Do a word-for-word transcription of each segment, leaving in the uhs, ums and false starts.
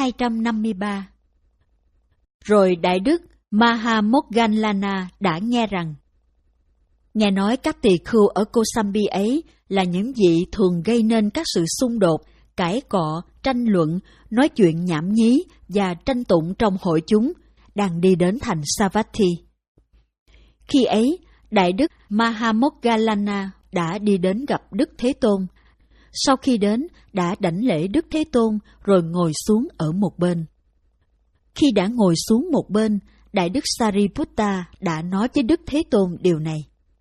hai trăm năm mươi ba. Rồi Đại đức Mahamoggallana đã nghe rằng, nghe nói các tỳ khưu ở Kosambi ấy là những vị thường gây nên các sự xung đột, cãi cọ, tranh luận, nói chuyện nhảm nhí và tranh tụng trong hội chúng, đang đi đến thành Savatthi. Khi ấy, Đại đức Mahamoggallana đã đi đến gặp Đức Thế Tôn. Sau khi đến, đã đảnh lễ Đức Thế Tôn rồi ngồi xuống ở một bên. Khi đã ngồi xuống một bên, Đại đức Sariputta đã nói với Đức Thế Tôn điều này.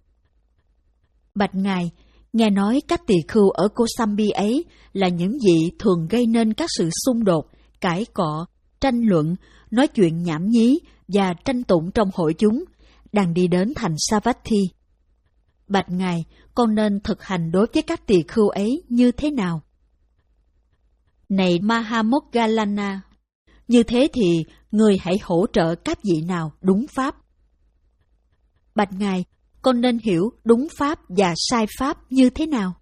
Bạch Ngài, nghe nói các tỳ khưu ở Kosambi ấy là những vị thường gây nên các sự xung đột, cãi cọ, tranh luận, nói chuyện nhảm nhí và tranh tụng trong hội chúng, đang đi đến thành Savatthi. Bạch Ngài, con nên thực hành đối với các tỳ khưu ấy như thế nào? Này Mahamoggallana, như thế thì người hãy hỗ trợ các vị nào đúng pháp. Bạch Ngài, con nên hiểu đúng pháp và sai pháp như thế nào?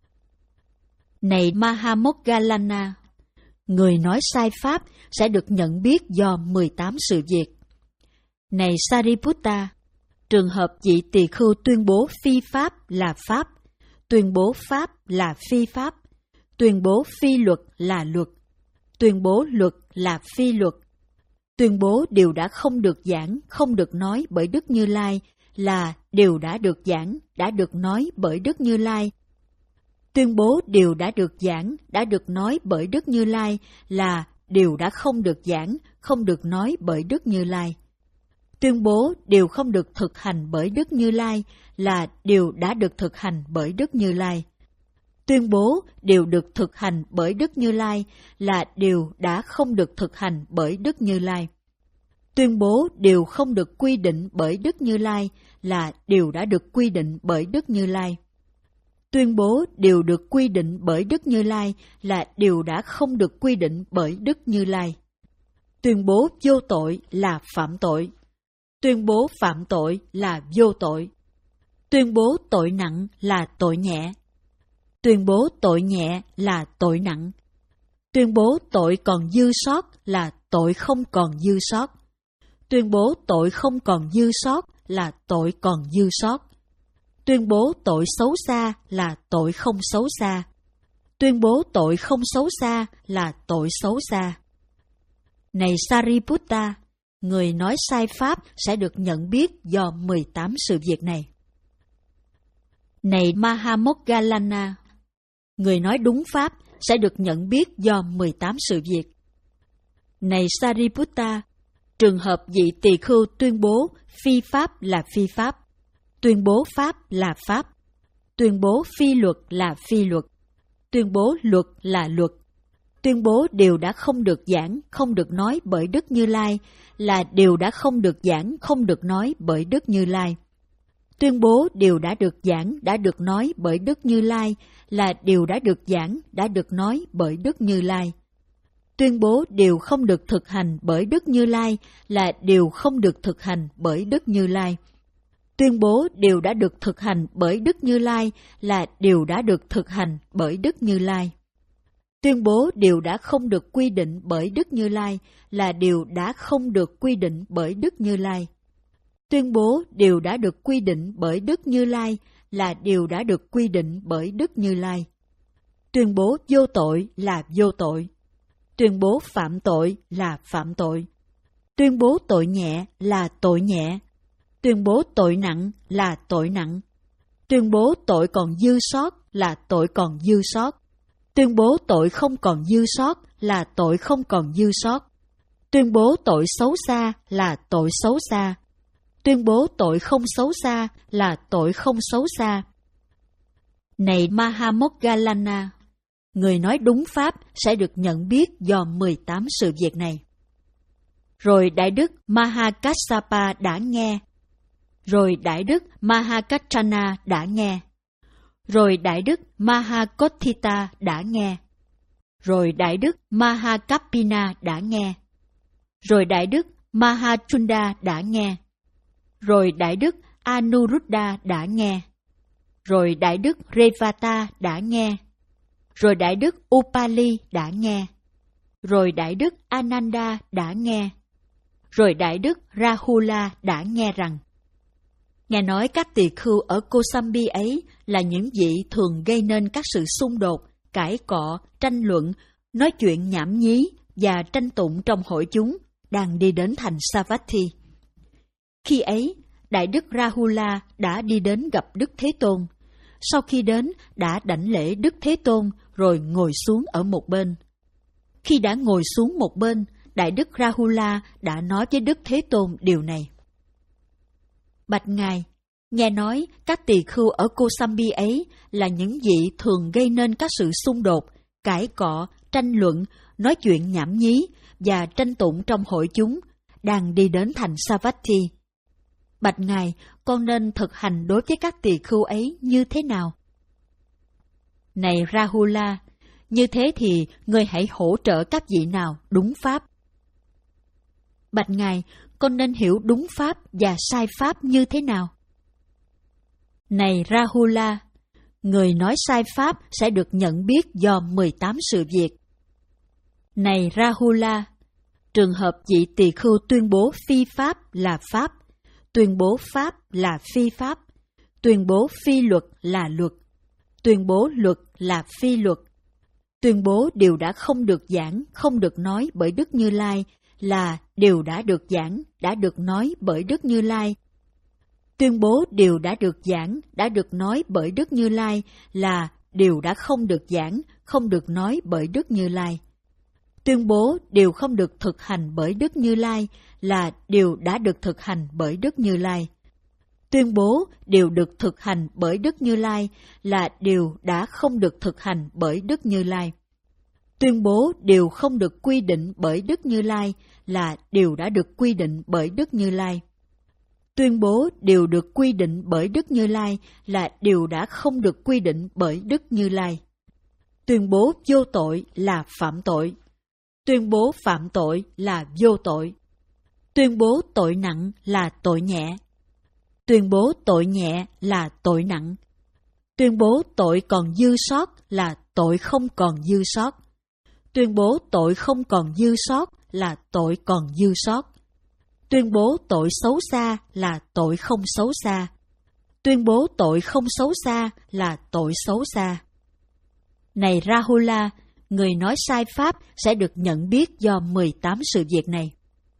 Này Mahamoggallana, người nói sai pháp sẽ được nhận biết do mười tám sự việc. Này Sariputta, trường hợp vị tỳ khưu tuyên bố phi pháp là pháp, tuyên bố pháp là phi pháp, tuyên bố phi luật là luật, tuyên bố luật là phi luật, tuyên bố điều đã không được giảng, không được nói bởi Đức Như Lai là điều đã được giảng, đã được nói bởi Đức Như Lai. Tuyên bố điều đã được giảng, đã được nói bởi Đức Như Lai là điều đã không được giảng, không được nói bởi Đức Như Lai. Tuyên bố điều không được thực hành bởi Đức Như Lai là điều đã được thực hành bởi Đức Như Lai. Tuyên bố điều được thực hành bởi Đức Như Lai là điều đã không được thực hành bởi Đức Như Lai. Tuyên bố điều không được quy định bởi Đức Như Lai là điều đã được quy định bởi Đức Như Lai. Tuyên bố điều được quy định bởi Đức Như Lai là điều đã không được quy định bởi Đức Như Lai. Tuyên bố vô tội là phạm tội. Tuyên bố phạm tội là vô tội. Tuyên bố tội nặng là tội nhẹ. Tuyên bố tội nhẹ là tội nặng. Tuyên bố tội còn dư sót là tội không còn dư sót. Tuyên bố tội không còn dư sót là tội còn dư sót. Tuyên bố tội xấu xa là tội không xấu xa. Tuyên bố tội không xấu xa là tội xấu xa. Này Sariputta, người nói sai pháp sẽ được nhận biết do mười tám sự việc này. Này Mahamoggallana, người nói đúng pháp sẽ được nhận biết do mười tám sự việc. Này Sariputta, trường hợp vị tỳ khưu tuyên bố phi pháp là phi pháp, tuyên bố pháp là pháp, tuyên bố phi luật là phi luật, tuyên bố luật là luật, tuyên bố điều đã không được giảng, không được nói bởi Đức Như Lai là điều đã không được giảng, không được nói bởi Đức Như Lai. Tuyên bố điều đã được giảng, đã được nói bởi Đức Như Lai là điều đã được giảng, đã được nói bởi Đức Như Lai. Tuyên bố điều không được thực hành bởi Đức Như Lai là điều không được thực hành bởi Đức Như Lai. Tuyên bố điều đã được thực hành bởi Đức Như Lai là điều đã được thực hành bởi Đức Như Lai. Tuyên bố điều đã không được quy định bởi Đức Như Lai là điều đã không được quy định bởi Đức Như Lai. Tuyên bố điều đã được quy định bởi Đức Như Lai là điều đã được quy định bởi Đức Như Lai. Tuyên bố vô tội là vô tội. Tuyên bố phạm tội là phạm tội. Tuyên bố tội nhẹ là tội nhẹ. Tuyên bố tội nặng là tội nặng. Tuyên bố tội còn dư sót là tội còn dư sót. Tuyên bố tội không còn dư sót là tội không còn dư sót. Tuyên bố tội xấu xa là tội xấu xa. Tuyên bố tội không xấu xa là tội không xấu xa. Này Mahamoggallana, người nói đúng pháp sẽ được nhận biết do mười tám sự việc này. Rồi Đại đức Mahakassapa đã nghe. Rồi Đại đức Mahakachana đã nghe. Rồi Đại đức Mahakothita đã nghe. Rồi Đại đức Mahakappina đã nghe. Rồi Đại đức Mahachunda đã nghe. Rồi Đại đức Anuruddha đã nghe. Rồi Đại đức Revata đã nghe. Rồi Đại đức Upali đã nghe. Rồi Đại Đức Ananda đã nghe. Rồi Đại Đức Rahula đã nghe rằng, nghe nói các tỳ khưu ở Kosambi ấy là những vị thường gây nên các sự xung đột, cãi cọ, tranh luận, nói chuyện nhảm nhí và tranh tụng trong hội chúng, đang đi đến thành Savatthi. Khi ấy, Đại Đức Rahula đã đi đến gặp Đức Thế Tôn. Sau khi đến, đã đảnh lễ Đức Thế Tôn rồi ngồi xuống ở một bên. Khi đã ngồi xuống một bên, Đại Đức Rahula đã nói với Đức Thế Tôn điều này. Bạch Ngài, nghe nói các tỳ khưu ở Kosambi ấy là những vị thường gây nên các sự xung đột, cãi cọ, tranh luận, nói chuyện nhảm nhí và tranh tụng trong hội chúng, đang đi đến thành Savatthi. Bạch Ngài, con nên thực hành đối với các tỳ khưu ấy như thế nào? Này Rahula, như thế thì ngươi hãy hỗ trợ các vị nào đúng pháp. Bạch Ngài, con nên hiểu đúng pháp và sai pháp như thế nào? Này Rahula, người nói sai pháp sẽ được nhận biết do mười tám sự việc. Này Rahula, trường hợp vị tỳ khưu tuyên bố phi pháp là pháp, tuyên bố pháp là phi pháp, tuyên bố phi luật là luật, tuyên bố luật là phi luật, tuyên bố điều đã không được giảng, không được nói bởi Đức Như Lai là điều đã được giảng, đã được nói bởi Đức Như Lai. Tuyên bố điều đã được giảng, đã được nói bởi Đức Như Lai là điều đã không được giảng, không được nói bởi Đức Như Lai. Tuyên bố điều không được thực hành bởi Đức Như Lai là điều đã được thực hành bởi Đức Như Lai. Tuyên bố điều được thực hành bởi Đức Như Lai là điều đã không được thực hành bởi Đức Như Lai. Tuyên bố điều không được quy định bởi Đức Như Lai là điều đã được quy định bởi Đức Như Lai. Tuyên bố điều được quy định bởi Đức Như Lai là điều đã không được quy định bởi Đức Như Lai. Tuyên bố vô tội là phạm tội. Tuyên bố phạm tội là vô tội. Tuyên bố tội nặng là tội nhẹ. Tuyên bố tội nhẹ là tội nặng. Tuyên bố tội còn dư sót là tội không còn dư sót. Tuyên bố tội không còn dư sót là tội còn dư sót. Tuyên bố tội xấu xa là tội không xấu xa. Tuyên bố tội không xấu xa là tội xấu xa. Này Rahula, người nói sai pháp sẽ được nhận biết do mười tám sự việc này.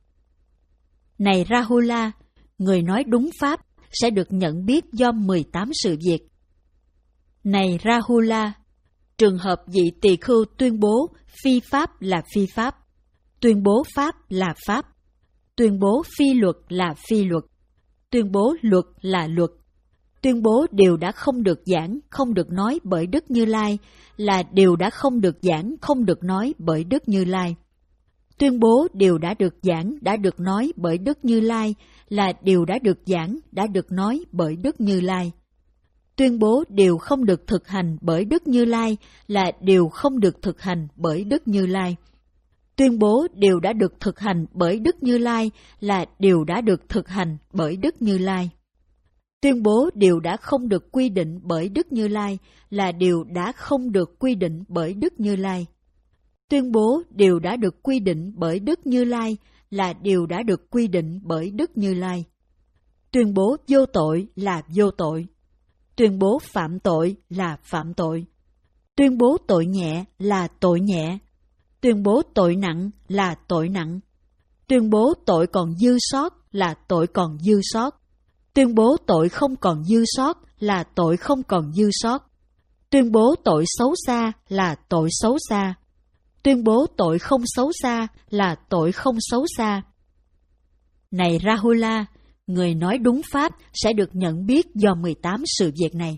Này Rahula, người nói đúng pháp sẽ được nhận biết do mười tám sự việc. Này Rahula, trường hợp vị tỳ khưu tuyên bố phi pháp là phi pháp, tuyên bố pháp là pháp, tuyên bố phi luật là phi luật, tuyên bố luật là luật, tuyên bố điều đã không được giảng, không được nói bởi Đức Như Lai là điều đã không được giảng, không được nói bởi Đức Như Lai. Tuyên bố điều đã được giảng, đã được nói bởi Đức Như Lai là điều đã được giảng, đã được nói bởi Đức Như Lai. Tuyên bố điều không được thực hành bởi Đức Như Lai là điều không được thực hành bởi Đức Như Lai. Tuyên bố điều đã được thực hành bởi Đức Như Lai là điều đã được thực hành bởi Đức Như Lai. Tuyên bố điều đã không được quy định bởi Đức Như Lai là điều đã không được quy định bởi Đức Như Lai. Tuyên bố điều đã được quy định bởi Đức Như Lai là điều đã được quy định bởi Đức Như Lai. Tuyên bố vô tội là vô tội. Tuyên bố phạm tội là phạm tội. Tuyên bố tội nhẹ là tội nhẹ. Tuyên bố tội nặng là tội nặng. Tuyên bố tội còn dư sót là tội còn dư sót. Tuyên bố tội không còn dư sót là tội không còn dư sót. Tuyên bố tội xấu xa là tội xấu xa. Tuyên bố tội không xấu xa là tội không xấu xa. Này Rahula, người nói đúng pháp sẽ được nhận biết do mười tám sự việc này.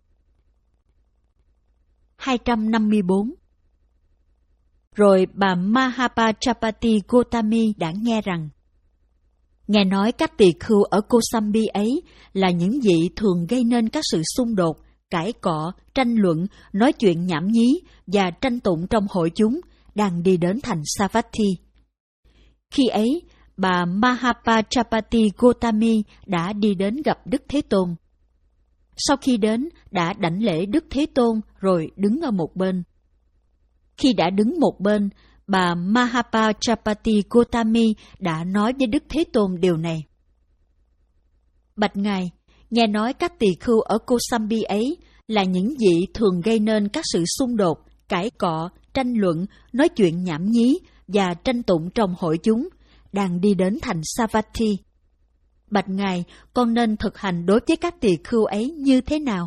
hai trăm năm mươi bốn. Rồi bà Mahapajapati Gotami đã nghe rằng, nghe nói các tỳ khưu ở Kosambi ấy là những vị thường gây nên các sự xung đột, cãi cọ, tranh luận, nói chuyện nhảm nhí và tranh tụng trong hội chúng, đang đi đến thành Savatthi. Khi ấy, bà Mahapajapati Gotami đã đi đến gặp Đức Thế Tôn. Sau khi đến, đã đảnh lễ Đức Thế Tôn rồi đứng ở một bên. Khi đã đứng một bên, bà Mahapajapati Gotami đã nói với Đức Thế Tôn điều này. Bạch Ngài, nghe nói các tỳ khưu ở Kosambi ấy là những vị thường gây nên các sự xung đột, cãi cọ, tranh luận, nói chuyện nhảm nhí và tranh tụng trong hội chúng, đang đi đến thành Savatthi. Bạch Ngài, con nên thực hành đối với các tỳ khưu ấy như thế nào?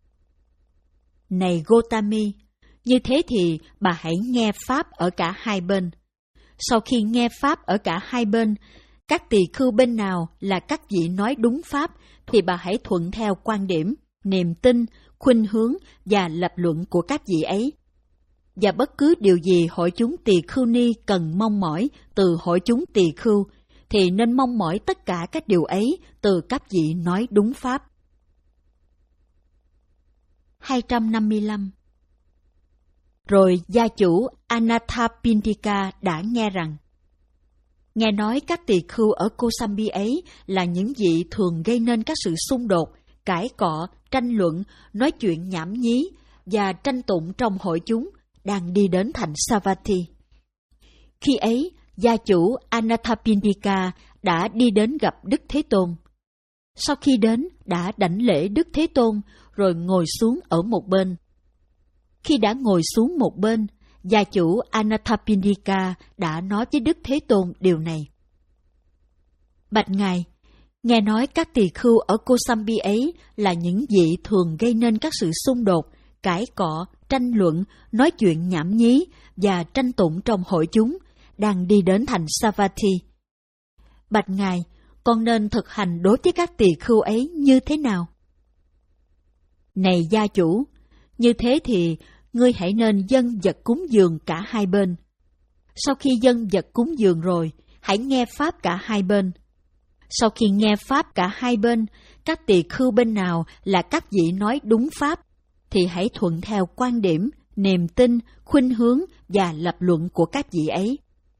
Này Gotami, như thế thì bà hãy nghe Pháp ở cả hai bên. Sau khi nghe Pháp ở cả hai bên, các tỳ khưu bên nào là các vị nói đúng Pháp, thì bà hãy thuận theo quan điểm, niềm tin, khuynh hướng và lập luận của các vị ấy. Và bất cứ điều gì hội chúng tỳ khưu ni cần mong mỏi từ hội chúng tỳ khưu, thì nên mong mỏi tất cả các điều ấy từ các vị nói đúng Pháp. hai trăm năm mươi lăm. Rồi gia chủ Anathapindika đã nghe rằng, nghe nói các tỳ khưu ở Kosambi ấy là những vị thường gây nên các sự xung đột, cãi cọ, tranh luận, nói chuyện nhảm nhí và tranh tụng trong hội chúng, đang đi đến thành Savatthi. Khi ấy, gia chủ Anathapindika đã đi đến gặp Đức Thế Tôn. Sau khi đến, đã đảnh lễ Đức Thế Tôn, rồi ngồi xuống ở một bên. Khi đã ngồi xuống một bên, gia chủ Anathapindika đã nói với Đức Thế Tôn điều này. Bạch Ngài, nghe nói các tỳ khưu ở Kosambi ấy là những vị thường gây nên các sự xung đột, cãi cọ, tranh luận, nói chuyện nhảm nhí và tranh tụng trong hội chúng, đang đi đến thành Savatthi. Bạch Ngài, con nên thực hành đối với các tỳ khưu ấy như thế nào? Này gia chủ, như thế thì ngươi hãy nên dâng vật cúng dường cả hai bên. Sau khi dâng vật cúng dường rồi, hãy nghe Pháp cả hai bên. Sau khi nghe Pháp cả hai bên, các tỳ khưu bên nào là các vị nói đúng Pháp, thì hãy thuận theo quan điểm, niềm tin, khuynh hướng và lập luận của các vị ấy.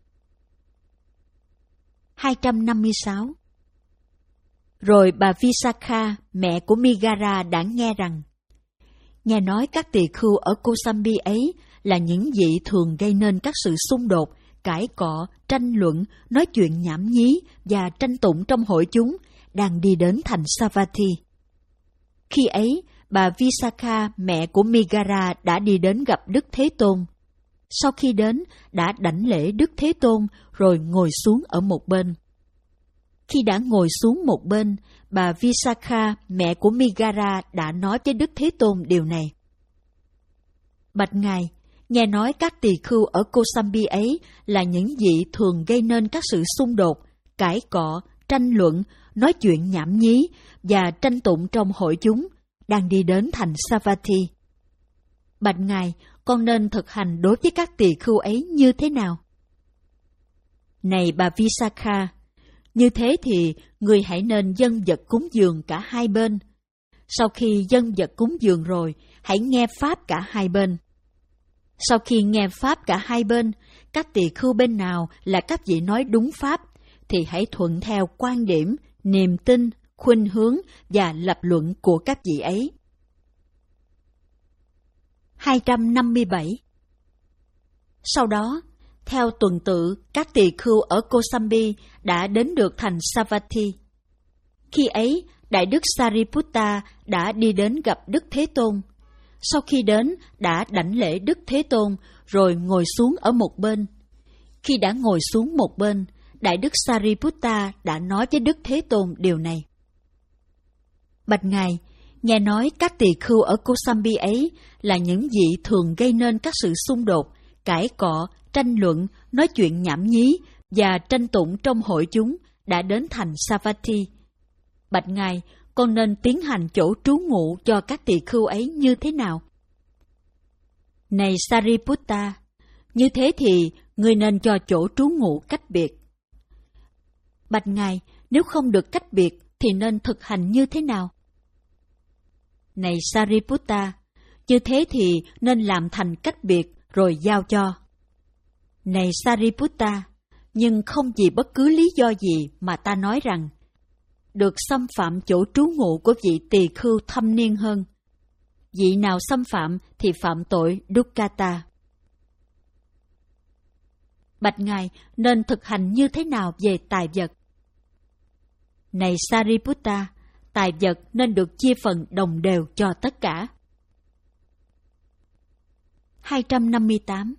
hai trăm năm mươi sáu. Rồi bà Visakha, mẹ của Migara đã nghe rằng, nghe nói các tỳ khưu ở Kosambi ấy là những vị thường gây nên các sự xung đột, cãi cọ, tranh luận, nói chuyện nhảm nhí và tranh tụng trong hội chúng, đang đi đến thành Savatthi. Khi ấy, bà Visakha, mẹ của Migara đã đi đến gặp Đức Thế Tôn. Sau khi đến, đã đảnh lễ Đức Thế Tôn, rồi ngồi xuống ở một bên. Khi đã ngồi xuống một bên, bà Visakha, mẹ của Migara đã nói với Đức Thế Tôn điều này. Bạch Ngài, nghe nói các tỳ khưu ở Kosambi ấy là những vị thường gây nên các sự xung đột, cãi cọ, tranh luận, nói chuyện nhảm nhí và tranh tụng trong hội chúng, đang đi đến thành Savatthi. Bạch Ngài, con nên thực hành đối với các tỳ khưu ấy như thế nào? Này bà Visakha, như thế thì người hãy nên dâng vật cúng dường cả hai bên. Sau khi dâng vật cúng dường rồi, hãy nghe Pháp cả hai bên. Sau khi nghe Pháp cả hai bên, các tỳ khưu bên nào là các vị nói đúng Pháp, thì hãy thuận theo quan điểm, niềm tin, khuynh hướng và lập luận của các vị ấy. hai trăm năm mươi bảy. Sau đó, theo tuần tự, các tỳ khưu ở Kosambi đã đến được thành Savatthi. Khi ấy, Đại đức Sariputta đã đi đến gặp Đức Thế Tôn. Sau khi đến, đã đảnh lễ Đức Thế Tôn, rồi ngồi xuống ở một bên. Khi đã ngồi xuống một bên, Đại đức Sariputta đã nói với Đức Thế Tôn điều này. Bạch Ngài, nghe nói các tỳ khưu ở Kosambi ấy là những vị thường gây nên các sự xung đột, cãi cọ, tranh luận, nói chuyện nhảm nhí và tranh tụng trong hội chúng, đã đến thành Savatthi. Bạch Ngài, con nên tiến hành chỗ trú ngụ cho các tỳ khưu ấy như thế nào? Này Sariputta, như thế thì người nên cho chỗ trú ngụ cách biệt. Bạch Ngài, nếu không được cách biệt thì nên thực hành như thế nào? Này Sariputta, như thế thì nên làm thành cách biệt rồi giao cho. Này Sariputta, nhưng không vì bất cứ lý do gì mà ta nói rằng được xâm phạm chỗ trú ngụ của vị tỳ khưu thâm niên hơn. Vị nào xâm phạm thì phạm tội Dukkata. Bạch Ngài, nên thực hành như thế nào về tài vật? Này Sariputta, tài vật nên được chia phần đồng đều cho tất cả. hai trăm năm mươi tám.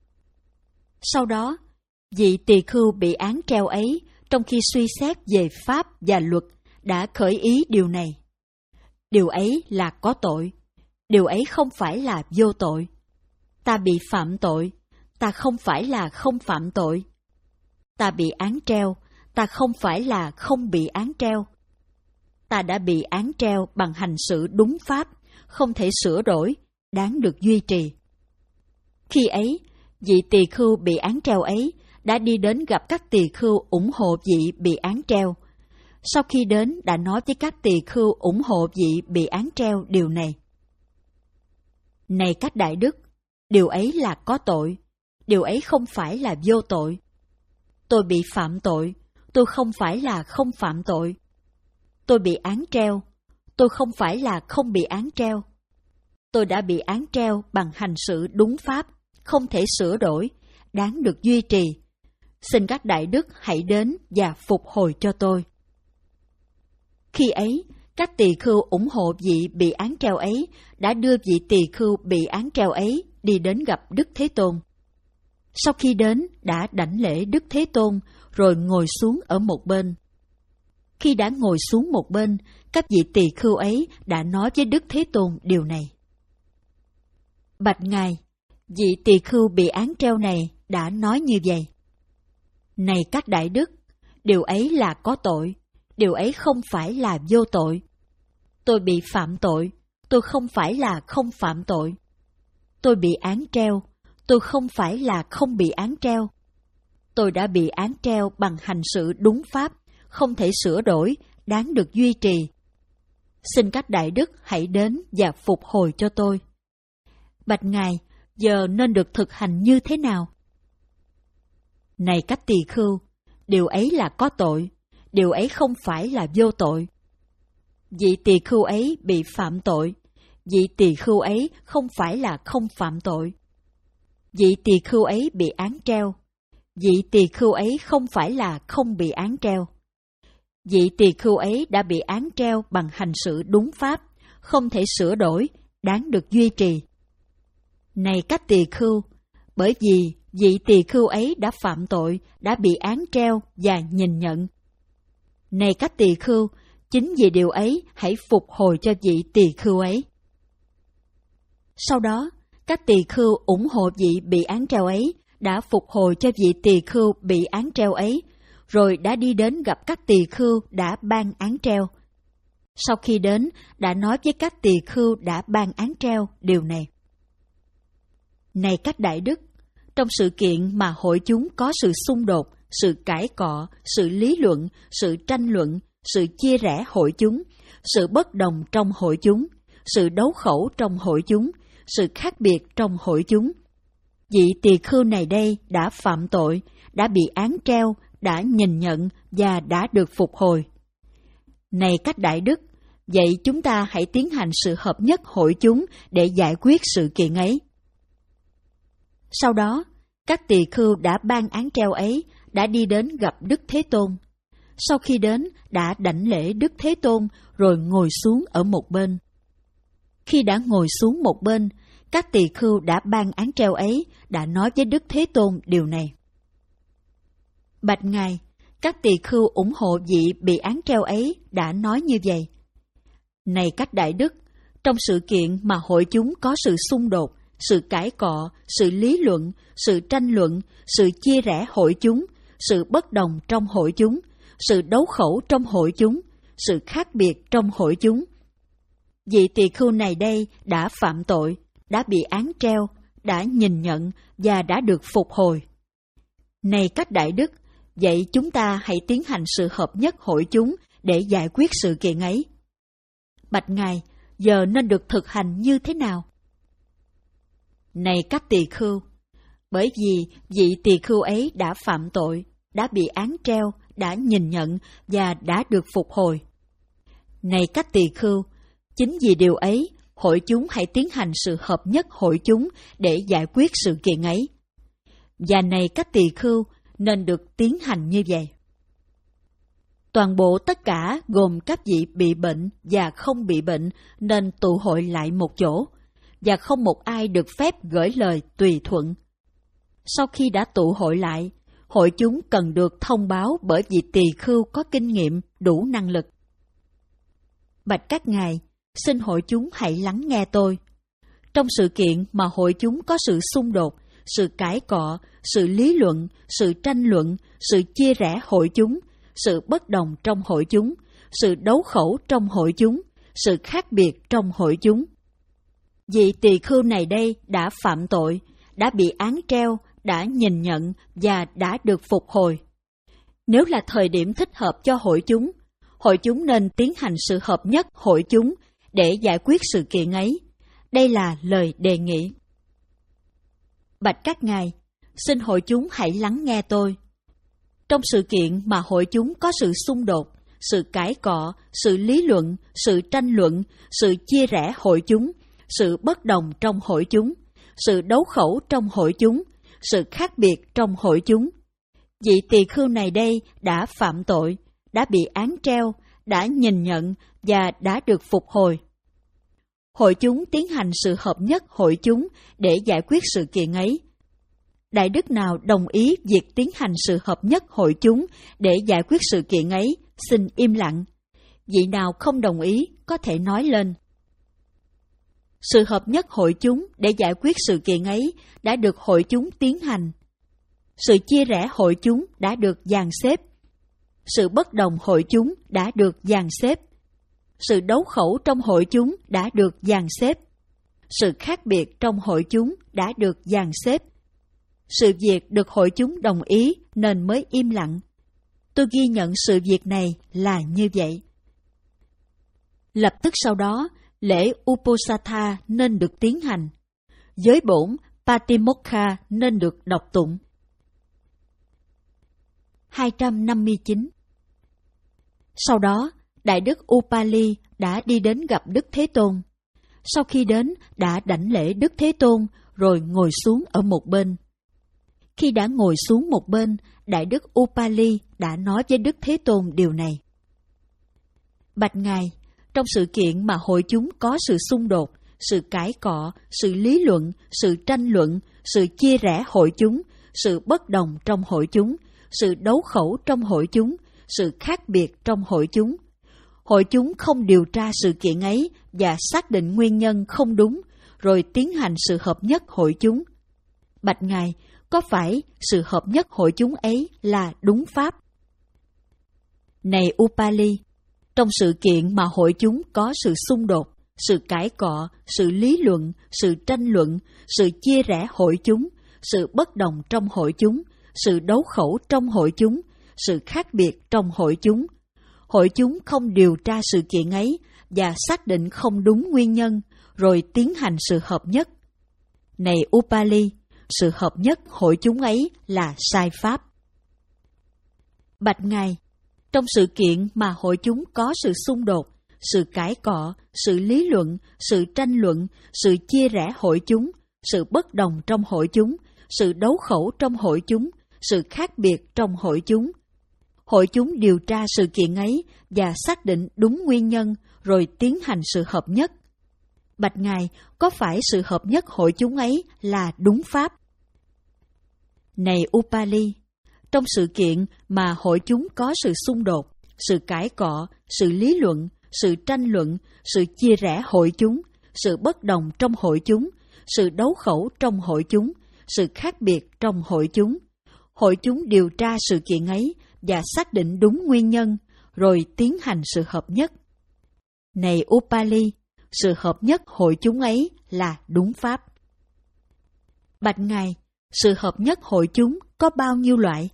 Sau đó, vị tỳ khưu bị án treo ấy, trong khi suy xét về pháp và luật, đã khởi ý điều này. Điều ấy là có tội, điều ấy không phải là vô tội. Ta bị phạm tội, ta không phải là không phạm tội. Ta bị án treo, ta không phải là không bị án treo. Ta đã bị án treo bằng hành xử đúng pháp, không thể sửa đổi, đáng được duy trì. Khi ấy, vị tỳ khưu bị án treo ấy đã đi đến gặp các tỳ khưu ủng hộ vị bị án treo. Sau khi đến đã nói với các tỳ khưu ủng hộ vị bị án treo điều này. Này các đại đức, điều ấy là có tội, điều ấy không phải là vô tội. Tôi bị phạm tội, tôi không phải là không phạm tội. Tôi bị án treo, tôi không phải là không bị án treo. Tôi đã bị án treo bằng hành xử đúng pháp, không thể sửa đổi, đáng được duy trì. Xin các đại đức hãy đến và phục hồi cho tôi. Khi ấy, các tỳ khưu ủng hộ vị bị án treo ấy đã đưa vị tỳ khưu bị án treo ấy đi đến gặp Đức Thế Tôn. Sau khi đến, đã đảnh lễ Đức Thế Tôn rồi ngồi xuống ở một bên. Khi đã ngồi xuống một bên, các vị tỳ khưu ấy đã nói với Đức Thế Tôn điều này. Bạch Ngài, vị tỳ khưu bị án treo này đã nói như vậy. Này các đại đức, điều ấy là có tội, điều ấy không phải là vô tội. Tôi bị phạm tội, tôi không phải là không phạm tội. Tôi bị án treo, tôi không phải là không bị án treo. Tôi đã bị án treo bằng hành xử đúng pháp, không thể sửa đổi, đáng được duy trì. Xin các đại đức hãy đến và phục hồi cho tôi. Bạch Ngài, giờ nên được thực hành như thế nào? Này các tỳ khưu, điều ấy là có tội, điều ấy không phải là vô tội. Vị tỳ khưu ấy bị phạm tội, vị tỳ khưu ấy không phải là không phạm tội. Vị tỳ khưu ấy bị án treo, vị tỳ khưu ấy không phải là không bị án treo. Vị tỳ khưu ấy đã bị án treo bằng hành xử đúng pháp, không thể sửa đổi, đáng được duy trì. Này các tỳ khưu, bởi vì vị tỳ khưu ấy đã phạm tội, đã bị án treo và nhìn nhận. Này các tỳ khưu, chính vì điều ấy hãy phục hồi cho vị tỳ khưu ấy. Sau đó, các tỳ khưu ủng hộ vị bị án treo ấy đã phục hồi cho vị tỳ khưu bị án treo ấy, rồi đã đi đến gặp các tỳ khưu đã ban án treo. Sau khi đến, đã nói với các tỳ khưu đã ban án treo điều này. Này các đại đức, trong sự kiện mà hội chúng có sự xung đột, sự cãi cọ, sự lý luận, sự tranh luận, sự chia rẽ hội chúng, sự bất đồng trong hội chúng, sự đấu khẩu trong hội chúng, sự khác biệt trong hội chúng. Vị tỳ khưu này đây đã phạm tội, đã bị án treo, đã nhìn nhận và đã được phục hồi. Này các đại đức, vậy chúng ta hãy tiến hành sự hợp nhất hội chúng để giải quyết sự kiện ấy. Sau đó, các tỳ khưu đã ban án treo ấy đã đi đến gặp Đức Thế Tôn. Sau khi đến, đã đảnh lễ Đức Thế Tôn rồi ngồi xuống ở một bên. Khi đã ngồi xuống một bên, các tỳ khưu đã ban án treo ấy đã nói với Đức Thế Tôn điều này. Bạch Ngài, các tỳ khưu ủng hộ vị bị án treo ấy đã nói như vậy. Này các đại đức, trong sự kiện mà hội chúng có sự xung đột, sự cãi cọ, sự lý luận, sự tranh luận, sự chia rẽ hội chúng, sự bất đồng trong hội chúng, sự đấu khẩu trong hội chúng, sự khác biệt trong hội chúng. Vị tỳ khưu này đây đã phạm tội, đã bị án treo, đã nhìn nhận và đã được phục hồi. Này các đại đức, vậy chúng ta hãy tiến hành sự hợp nhất hội chúng để giải quyết sự kiện ấy. Bạch Ngài, giờ nên được thực hành như thế nào? Này các tỳ khưu, bởi vì vị tỳ khưu ấy đã phạm tội, đã bị án treo, đã nhìn nhận và đã được phục hồi. Này các tỳ khưu, chính vì điều ấy, hội chúng hãy tiến hành sự hợp nhất hội chúng để giải quyết sự kiện ấy. và này các tỳ khưu nên được tiến hành như vậy. Toàn bộ tất cả gồm các vị bị bệnh và không bị bệnh nên tụ hội lại một chỗ, và không một ai được phép gửi lời tùy thuận. Sau khi đã tụ hội lại, hội chúng cần được thông báo bởi vị tỳ khưu có kinh nghiệm, đủ năng lực. Bạch các ngài, xin hội chúng hãy lắng nghe tôi. Trong sự kiện mà hội chúng có sự xung đột, sự cãi cọ, sự lý luận, sự tranh luận, sự chia rẽ hội chúng, sự bất đồng trong hội chúng, sự đấu khẩu trong hội chúng, sự khác biệt trong hội chúng. Vị tỳ khưu này đây đã phạm tội, đã bị án treo, đã nhìn nhận và đã được phục hồi. Nếu là thời điểm thích hợp cho hội chúng, hội chúng nên tiến hành sự hợp nhất hội chúng để giải quyết sự kiện ấy. Đây là lời đề nghị. Bạch các ngài, xin hội chúng hãy lắng nghe tôi. Trong sự kiện mà hội chúng có sự xung đột, sự cãi cọ, sự lý luận, sự tranh luận, sự chia rẽ hội chúng, sự bất đồng trong hội chúng, sự đấu khẩu trong hội chúng, sự khác biệt trong hội chúng. Vị tỳ khưu này đây đã phạm tội, đã bị án treo, đã nhìn nhận và đã được phục hồi. Hội chúng tiến hành sự hợp nhất hội chúng để giải quyết sự kiện ấy. Đại đức nào đồng ý việc tiến hành sự hợp nhất hội chúng để giải quyết sự kiện ấy, xin im lặng. Vị nào không đồng ý có thể nói lên. Sự hợp nhất hội chúng để giải quyết sự kiện ấy đã được hội chúng tiến hành. Sự chia rẽ hội chúng đã được dàn xếp. Sự bất đồng hội chúng đã được dàn xếp. Sự đấu khẩu trong hội chúng đã được dàn xếp. Sự khác biệt trong hội chúng đã được dàn xếp. Sự việc được hội chúng đồng ý nên mới im lặng. Tôi ghi nhận sự việc này là như vậy. Lập tức sau đó, lễ Uposatha nên được tiến hành. Giới bổn Patimokkha nên được đọc tụng. hai trăm năm mươi chín. Sau đó, Đại đức Upali đã đi đến gặp Đức Thế Tôn. Sau khi đến, đã đảnh lễ Đức Thế Tôn rồi ngồi xuống ở một bên. Khi đã ngồi xuống một bên, Đại đức Upali đã nói với Đức Thế Tôn điều này. Bạch Ngài, trong sự kiện mà hội chúng có sự xung đột, sự cãi cọ, sự lý luận, sự tranh luận, sự chia rẽ hội chúng, sự bất đồng trong hội chúng, sự đấu khẩu trong hội chúng, sự khác biệt trong hội chúng, hội chúng không điều tra sự kiện ấy và xác định nguyên nhân không đúng, rồi tiến hành sự hợp nhất hội chúng. Bạch Ngài, có phải sự hợp nhất hội chúng ấy là đúng pháp? Này Upali, trong sự kiện mà hội chúng có sự xung đột, sự cãi cọ, sự lý luận, sự tranh luận, sự chia rẽ hội chúng, sự bất đồng trong hội chúng, sự đấu khẩu trong hội chúng, sự khác biệt trong hội chúng, hội chúng không điều tra sự kiện ấy và xác định không đúng nguyên nhân, rồi tiến hành sự hợp nhất. Này Upali, sự hợp nhất hội chúng ấy là sai pháp. Bạch Ngài, trong sự kiện mà hội chúng có sự xung đột, sự cãi cọ, sự lý luận, sự tranh luận, sự chia rẽ hội chúng, sự bất đồng trong hội chúng, sự đấu khẩu trong hội chúng, sự khác biệt trong hội chúng, hội chúng điều tra sự kiện ấy và xác định đúng nguyên nhân, rồi tiến hành sự hợp nhất. Bạch Ngài, có phải sự hợp nhất hội chúng ấy là đúng pháp? Này Upali, trong sự kiện mà hội chúng có sự xung đột, sự cãi cọ, sự lý luận, sự tranh luận, sự chia rẽ hội chúng, sự bất đồng trong hội chúng, sự đấu khẩu trong hội chúng, sự khác biệt trong hội chúng, hội chúng điều tra sự kiện ấy và xác định đúng nguyên nhân, rồi tiến hành sự hợp nhất. Này Upali, sự hợp nhất hội chúng ấy là đúng pháp. Bạch Ngài, sự hợp nhất hội chúng có bao nhiêu loại?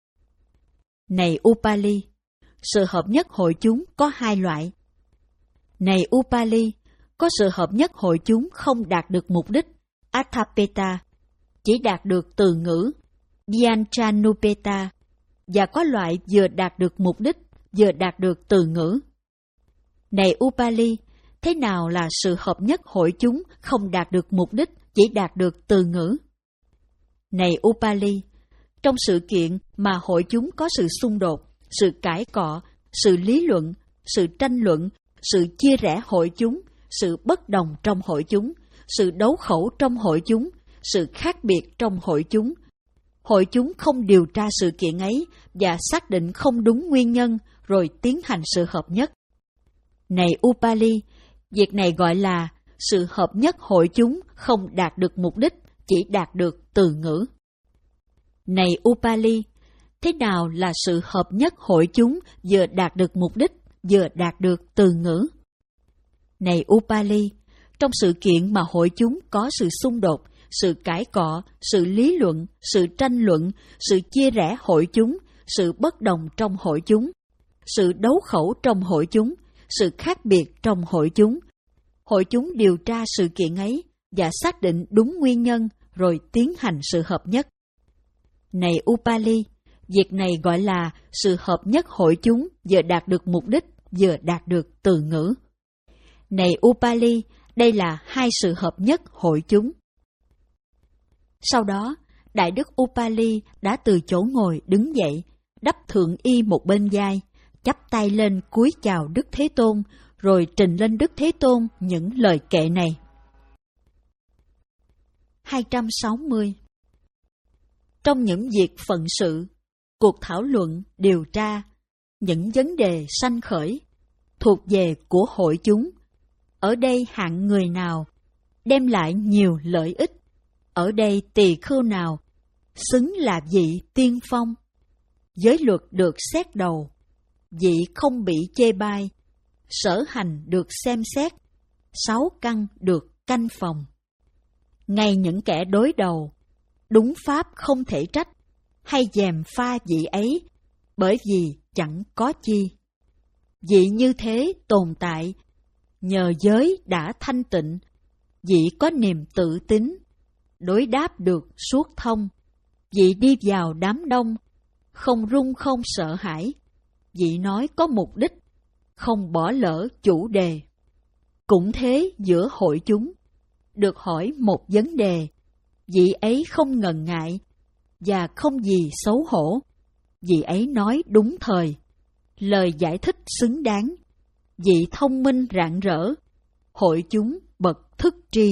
Này Upali, sự hợp nhất hội chúng có hai loại. Này Upali, có sự hợp nhất hội chúng không đạt được mục đích, Athapeta, chỉ đạt được từ ngữ, Vyanchanupeta, và có loại vừa đạt được mục đích, vừa đạt được từ ngữ. Này Upali, thế nào là sự hợp nhất hội chúng không đạt được mục đích, chỉ đạt được từ ngữ? Này Upali, trong sự kiện mà hội chúng có sự xung đột, sự cãi cọ, sự lý luận, sự tranh luận, sự chia rẽ hội chúng, sự bất đồng trong hội chúng, sự đấu khẩu trong hội chúng, sự khác biệt trong hội chúng, hội chúng không điều tra sự kiện ấy và xác định không đúng nguyên nhân rồi tiến hành sự hợp nhất. Này Upali, việc này gọi là sự hợp nhất hội chúng không đạt được mục đích, chỉ đạt được từ ngữ. Này Upali, thế nào là sự hợp nhất hội chúng vừa đạt được mục đích, vừa đạt được từ ngữ? Này Upali, trong sự kiện mà hội chúng có sự xung đột, sự cãi cọ, sự lý luận, sự tranh luận, sự chia rẽ hội chúng, sự bất đồng trong hội chúng, sự đấu khẩu trong hội chúng, sự khác biệt trong hội chúng, hội chúng điều tra sự kiện ấy và xác định đúng nguyên nhân rồi tiến hành sự hợp nhất. Này Upali, việc này gọi là sự hợp nhất hội chúng vừa đạt được mục đích, vừa đạt được từ ngữ. Này Upali, đây là hai sự hợp nhất hội chúng. Sau đó, Đại đức Upali đã từ chỗ ngồi đứng dậy, đắp thượng y một bên vai, chắp tay lên cúi chào Đức Thế Tôn, rồi trình lên Đức Thế Tôn những lời kệ này. hai trăm sáu mươi. Trong những việc phận sự, cuộc thảo luận, điều tra, những vấn đề sanh khởi, thuộc về của hội chúng, ở đây hạng người nào đem lại nhiều lợi ích, ở đây tỳ khưu nào xứng là vị tiên phong, giới luật được xét đầu, vị không bị chê bai, sở hành được xem xét, sáu căn được canh phòng. Ngay những kẻ đối đầu, đúng pháp không thể trách, hay dèm pha vị ấy, bởi vì chẳng có chi. Vị như thế tồn tại, nhờ giới đã thanh tịnh, vị có niềm tự tín, đối đáp được suốt thông, vị đi vào đám đông, không run không sợ hãi, vị nói có mục đích, không bỏ lỡ chủ đề. Cũng thế giữa hội chúng, được hỏi một vấn đề, vị ấy không ngần ngại, và không gì xấu hổ, vị ấy nói đúng thời, lời giải thích xứng đáng, vị thông minh rạng rỡ, hội chúng bậc thức tri.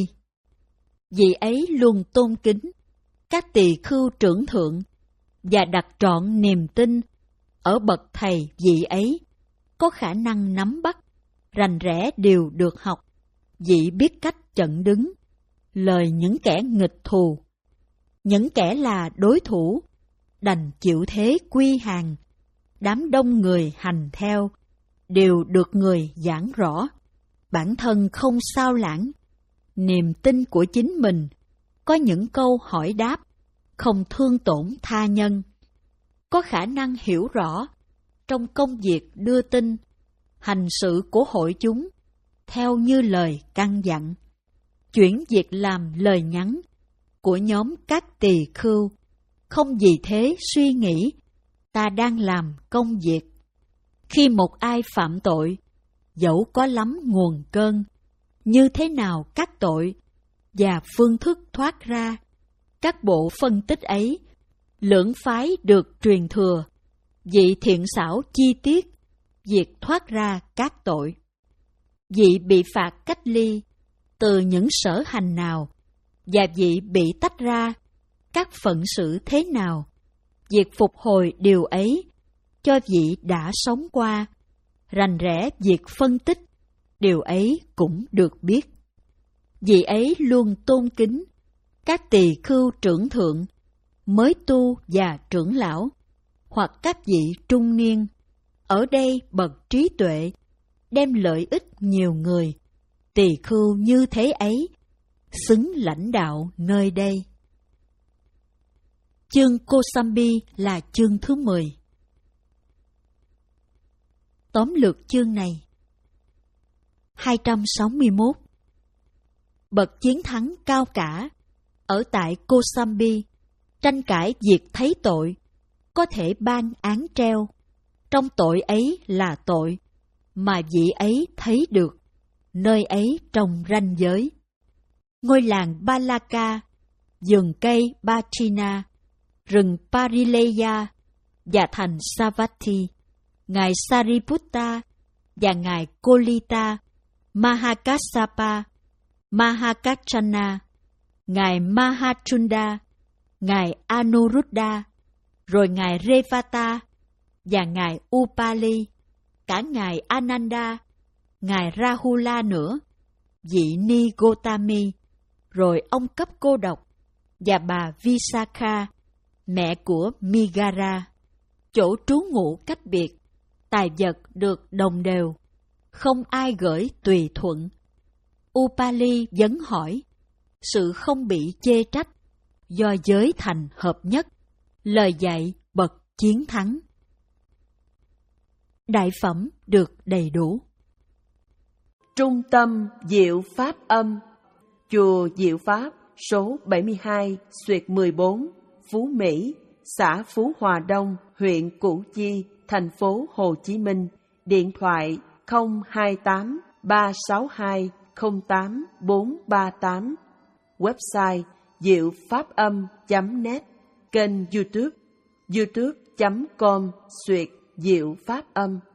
Vị ấy luôn tôn kính các tỳ khưu trưởng thượng và đặt trọn niềm tin ở bậc thầy vị ấy, có khả năng nắm bắt, rành rẽ điều được học, vị biết cách chặn đứng lời những kẻ nghịch thù, những kẻ là đối thủ, đành chịu thế quy hàng, đám đông người hành theo, đều được người giảng rõ, bản thân không sao lãng, niềm tin của chính mình, có những câu hỏi đáp, không thương tổn tha nhân, có khả năng hiểu rõ trong công việc đưa tin, hành sự của hội chúng, theo như lời căn dặn, chuyển việc làm lời nhắn của nhóm các tỳ khưu, không vì thế suy nghĩ, ta đang làm công việc. Khi một ai phạm tội, dẫu có lắm nguồn cơn, như thế nào các tội, và phương thức thoát ra, các bộ phân tích ấy, lưỡng phái được truyền thừa, vị thiện xảo chi tiết, việc thoát ra các tội. Vị bị phạt cách ly, từ những sở hành nào, và vị bị tách ra, các phận sự thế nào, việc phục hồi điều ấy, cho vị đã sống qua, rành rẽ việc phân tích, điều ấy cũng được biết. Vị ấy luôn tôn kính các tỳ khưu trưởng thượng, mới tu và trưởng lão, hoặc các vị trung niên, ở đây bậc trí tuệ, đem lợi ích nhiều người, tỳ khưu như thế ấy, xứng lãnh đạo nơi đây. Chương Kosambi là chương thứ mười. Tóm lược chương này. hai trăm sáu mươi mốt. Bậc chiến thắng cao cả, ở tại Kosambi, tranh cãi việc thấy tội, có thể ban án treo, trong tội ấy là tội, mà vị ấy thấy được, nơi ấy trong ranh giới. Ngôi làng Balaka, vườn cây Batrina, rừng Parileya và thành Savatthi, ngài Sariputta và ngài Kolita, Mahakassapa, Mahakachana, ngài Mahachunda, ngài Anuruddha, rồi ngài Revata và ngài Upali, cả ngài Ananda, ngài Rahula nữa, vị Ni Gotami, rồi ông cấp cô độc và bà Visakha, mẹ của Migara. Chỗ trú ngụ cách biệt, tài vật được đồng đều, không ai gửi tùy thuận. Upali vấn hỏi, sự không bị chê trách, do giới thành hợp nhất, lời dạy bậc chiến thắng. Đại phẩm được đầy đủ. Trung tâm Diệu Pháp Âm, chùa Diệu Pháp, số bảy mươi hai, xuyệt mười bốn, Phú Mỹ, xã Phú Hòa Đông, huyện Củ Chi, thành phố Hồ Chí Minh. Điện thoại không hai tám ba sáu hai không tám bốn ba tám. Website diệu pháp âm chấm net. Kênh YouTube youtube chấm com xuyệt diệu pháp âm.